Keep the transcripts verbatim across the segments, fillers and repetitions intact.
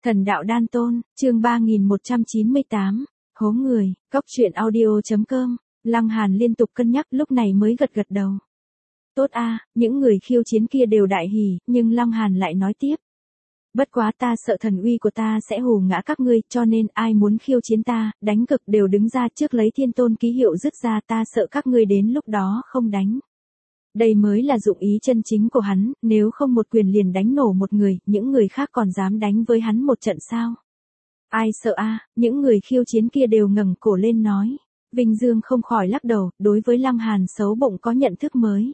Thần đạo đan tôn, chương ba nghìn một trăm chín mươi tám, hố người, cóc truyện audio.com, Lăng Hàn liên tục cân nhắc lúc này mới gật gật đầu. Tốt a, những người khiêu chiến kia đều đại hỉ, nhưng Lăng Hàn lại nói tiếp. Bất quá ta sợ thần uy của ta sẽ hù ngã các ngươi, cho nên ai muốn khiêu chiến ta, đánh cực đều đứng ra trước lấy thiên tôn ký hiệu dứt ra, ta sợ các ngươi đến lúc đó không đánh. Đây mới là dụng ý chân chính của hắn, nếu không một quyền liền đánh nổ một người, những người khác còn dám đánh với hắn một trận sao? Ai sợ a? Những người khiêu chiến kia đều ngẩng cổ lên nói. Vinh Dương không khỏi lắc đầu, đối với Lăng Hàn xấu bụng có nhận thức mới.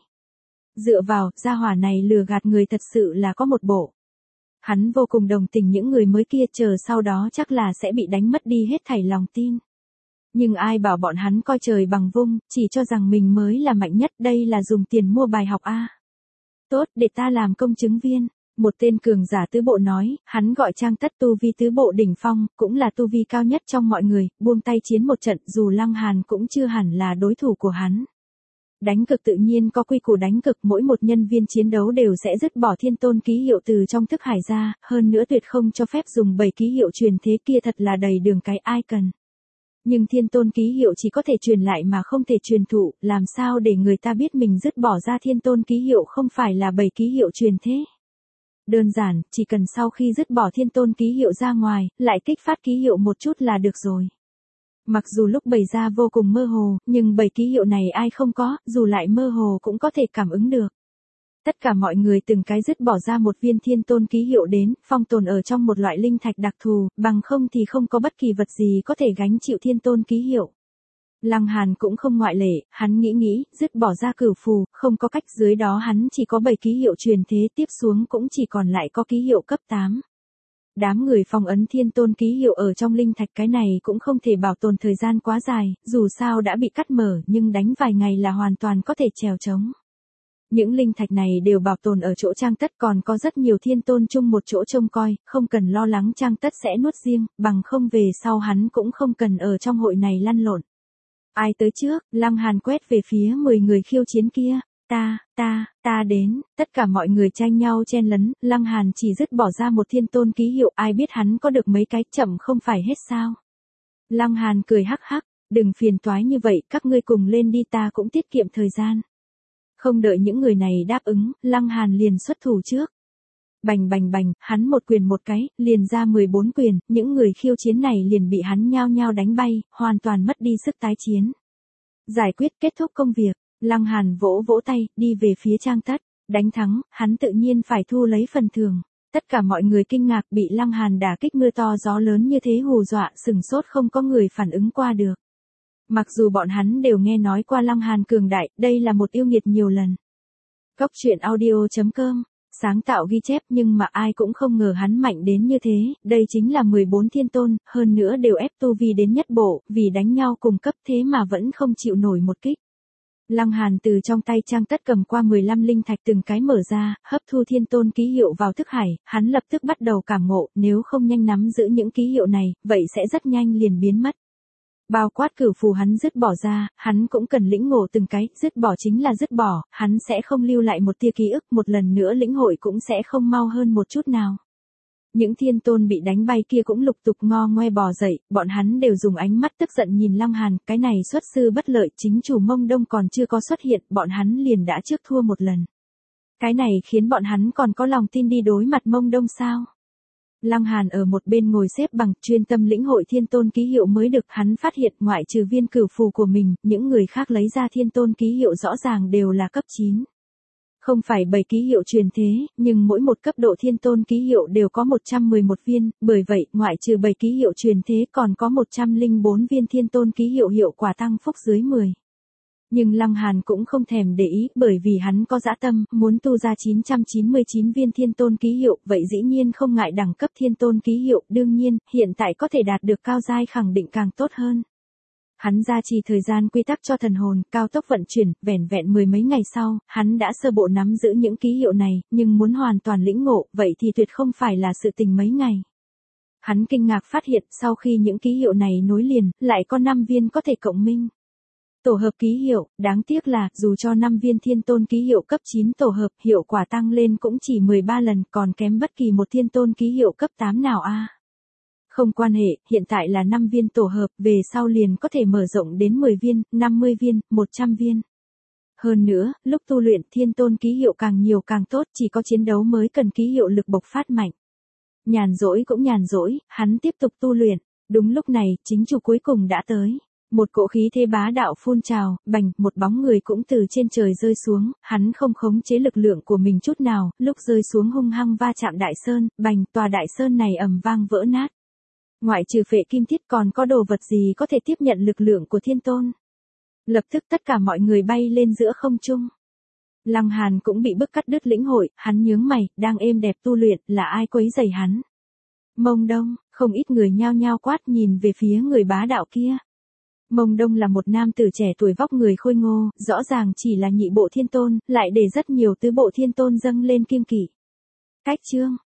Dựa vào, gia hỏa này lừa gạt người thật sự là có một bộ. Hắn vô cùng đồng tình những người mới kia, chờ sau đó chắc là sẽ bị đánh mất đi hết thảy lòng tin. Nhưng ai bảo bọn hắn coi trời bằng vung, chỉ cho rằng mình mới là mạnh nhất, đây là dùng tiền mua bài học a. Tốt, để ta làm công chứng viên. Một tên cường giả tứ bộ nói, hắn gọi Trang Tất tu vi tứ bộ đỉnh phong, cũng là tu vi cao nhất trong mọi người, buông tay chiến một trận, dù Lăng Hàn cũng chưa hẳn là đối thủ của hắn. Đánh cực tự nhiên có quy củ đánh cực, mỗi một nhân viên chiến đấu đều sẽ dứt bỏ thiên tôn ký hiệu từ trong thức hải ra, hơn nữa tuyệt không cho phép dùng bảy ký hiệu truyền thế kia, thật là đầy đường cái ai cần. Nhưng thiên tôn ký hiệu chỉ có thể truyền lại mà không thể truyền thụ, làm sao để người ta biết mình dứt bỏ ra thiên tôn ký hiệu không phải là bảy ký hiệu truyền thế. Đơn giản, chỉ cần sau khi dứt bỏ thiên tôn ký hiệu ra ngoài, lại kích phát ký hiệu một chút là được rồi. Mặc dù lúc bày ra vô cùng mơ hồ, nhưng bảy ký hiệu này ai không có, dù lại mơ hồ cũng có thể cảm ứng được. Tất cả mọi người từng cái dứt bỏ ra một viên thiên tôn ký hiệu đến, phong tồn ở trong một loại linh thạch đặc thù, bằng không thì không có bất kỳ vật gì có thể gánh chịu thiên tôn ký hiệu. Lăng Hàn cũng không ngoại lệ, hắn nghĩ nghĩ, dứt bỏ ra cửu phù, không có cách, dưới đó hắn chỉ có bảy ký hiệu truyền thế, tiếp xuống cũng chỉ còn lại có ký hiệu cấp tám. Đám người phong ấn thiên tôn ký hiệu ở trong linh thạch, cái này cũng không thể bảo tồn thời gian quá dài, dù sao đã bị cắt mở, nhưng đánh vài ngày là hoàn toàn có thể trèo trống. Những linh thạch này đều bảo tồn ở chỗ Trang Tất, còn có rất nhiều thiên tôn chung một chỗ trông coi, không cần lo lắng Trang Tất sẽ nuốt riêng, bằng không về sau hắn cũng không cần ở trong hội này lăn lộn. Ai tới trước? Lăng Hàn quét về phía mười người khiêu chiến kia. Ta, ta, ta đến, tất cả mọi người tranh nhau chen lấn, Lăng Hàn chỉ dứt bỏ ra một thiên tôn ký hiệu, ai biết hắn có được mấy cái, chậm không phải hết sao. Lăng Hàn cười hắc hắc, đừng phiền toái như vậy, các ngươi cùng lên đi, ta cũng tiết kiệm thời gian. Không đợi những người này đáp ứng, Lăng Hàn liền xuất thủ trước. Bành bành bành, hắn một quyền một cái, liền ra mười bốn quyền, những người khiêu chiến này liền bị hắn nhao nhao đánh bay, hoàn toàn mất đi sức tái chiến. Giải quyết, kết thúc công việc, Lăng Hàn vỗ vỗ tay, đi về phía Trang Tất, đánh thắng, hắn tự nhiên phải thu lấy phần thưởng. Tất cả mọi người kinh ngạc, bị Lăng Hàn đả kích mưa to gió lớn như thế hù dọa, sừng sốt không có người phản ứng qua được. Mặc dù bọn hắn đều nghe nói qua Lăng Hàn cường đại, đây là một yêu nghiệt nhiều lần. Cóc truyện audio.com, sáng tạo ghi chép, nhưng mà ai cũng không ngờ hắn mạnh đến như thế, đây chính là mười bốn thiên tôn, hơn nữa đều ép tu vi đến nhất bộ, vì đánh nhau cùng cấp thế mà vẫn không chịu nổi một kích. Lăng Hàn từ trong tay Trang Tất cầm qua mười lăm linh thạch từng cái mở ra, hấp thu thiên tôn ký hiệu vào thức hải, hắn lập tức bắt đầu cảm ngộ, nếu không nhanh nắm giữ những ký hiệu này, vậy sẽ rất nhanh liền biến mất. Bao quát cửu phù hắn dứt bỏ ra, hắn cũng cần lĩnh ngộ từng cái, dứt bỏ chính là dứt bỏ, hắn sẽ không lưu lại một tia ký ức, một lần nữa lĩnh hội cũng sẽ không mau hơn một chút nào. Những thiên tôn bị đánh bay kia cũng lục tục ngo ngoe bò dậy, bọn hắn đều dùng ánh mắt tức giận nhìn Lăng Hàn, cái này xuất sư bất lợi, chính chủ Mông Đông còn chưa có xuất hiện, bọn hắn liền đã trước thua một lần. Cái này khiến bọn hắn còn có lòng tin đi đối mặt Mông Đông sao? Lăng Hàn ở một bên ngồi xếp bằng, chuyên tâm lĩnh hội thiên tôn ký hiệu mới được, hắn phát hiện ngoại trừ viên cửu phù của mình, những người khác lấy ra thiên tôn ký hiệu rõ ràng đều là cấp chín. Không phải bảy ký hiệu truyền thế, nhưng mỗi một cấp độ thiên tôn ký hiệu đều có một trăm mười một viên, bởi vậy, ngoại trừ bảy ký hiệu truyền thế còn có một trăm lẻ bốn viên thiên tôn ký hiệu hiệu quả tăng phúc dưới mười. Nhưng Lăng Hàn cũng không thèm để ý, bởi vì hắn có dã tâm, muốn tu ra chín trăm chín mươi chín viên thiên tôn ký hiệu, vậy dĩ nhiên không ngại đẳng cấp thiên tôn ký hiệu, đương nhiên, hiện tại có thể đạt được cao giai khẳng định càng tốt hơn. Hắn gia trì thời gian quy tắc cho thần hồn, cao tốc vận chuyển, vẻn vẹn mười mấy ngày sau, hắn đã sơ bộ nắm giữ những ký hiệu này, nhưng muốn hoàn toàn lĩnh ngộ, vậy thì tuyệt không phải là sự tình mấy ngày. Hắn kinh ngạc phát hiện, sau khi những ký hiệu này nối liền, lại có năm viên có thể cộng minh. Tổ hợp ký hiệu, đáng tiếc là, dù cho năm viên thiên tôn ký hiệu cấp chín tổ hợp, hiệu quả tăng lên cũng chỉ mười ba lần, còn kém bất kỳ một thiên tôn ký hiệu cấp tám nào a. Không quan hệ, hiện tại là năm viên tổ hợp, về sau liền có thể mở rộng đến mười viên, năm mươi viên, một trăm viên. Hơn nữa, lúc tu luyện thiên tôn ký hiệu càng nhiều càng tốt, chỉ có chiến đấu mới cần ký hiệu lực bộc phát mạnh. Nhàn rỗi cũng nhàn rỗi, hắn tiếp tục tu luyện. Đúng lúc này, chính chủ cuối cùng đã tới. Một cỗ khí thế bá đạo phun trào, bành, một bóng người cũng từ trên trời rơi xuống, hắn không khống chế lực lượng của mình chút nào, lúc rơi xuống hung hăng va chạm đại sơn, bành, tòa đại sơn này ầm vang vỡ nát. Ngoại trừ phệ kim thiết còn có đồ vật gì có thể tiếp nhận lực lượng của thiên tôn. Lập tức tất cả mọi người bay lên giữa không trung. Lăng Hàn cũng bị bức cắt đứt lĩnh hội, hắn nhướng mày, đang êm đẹp tu luyện, là ai quấy rầy hắn. Mông Đông, không ít người nhao nhao quát nhìn về phía người bá đạo kia. Mông Đông là một nam tử trẻ tuổi vóc người khôi ngô, rõ ràng chỉ là nhị bộ thiên tôn, lại để rất nhiều tứ bộ thiên tôn dâng lên kiêng kỵ. Cách chương,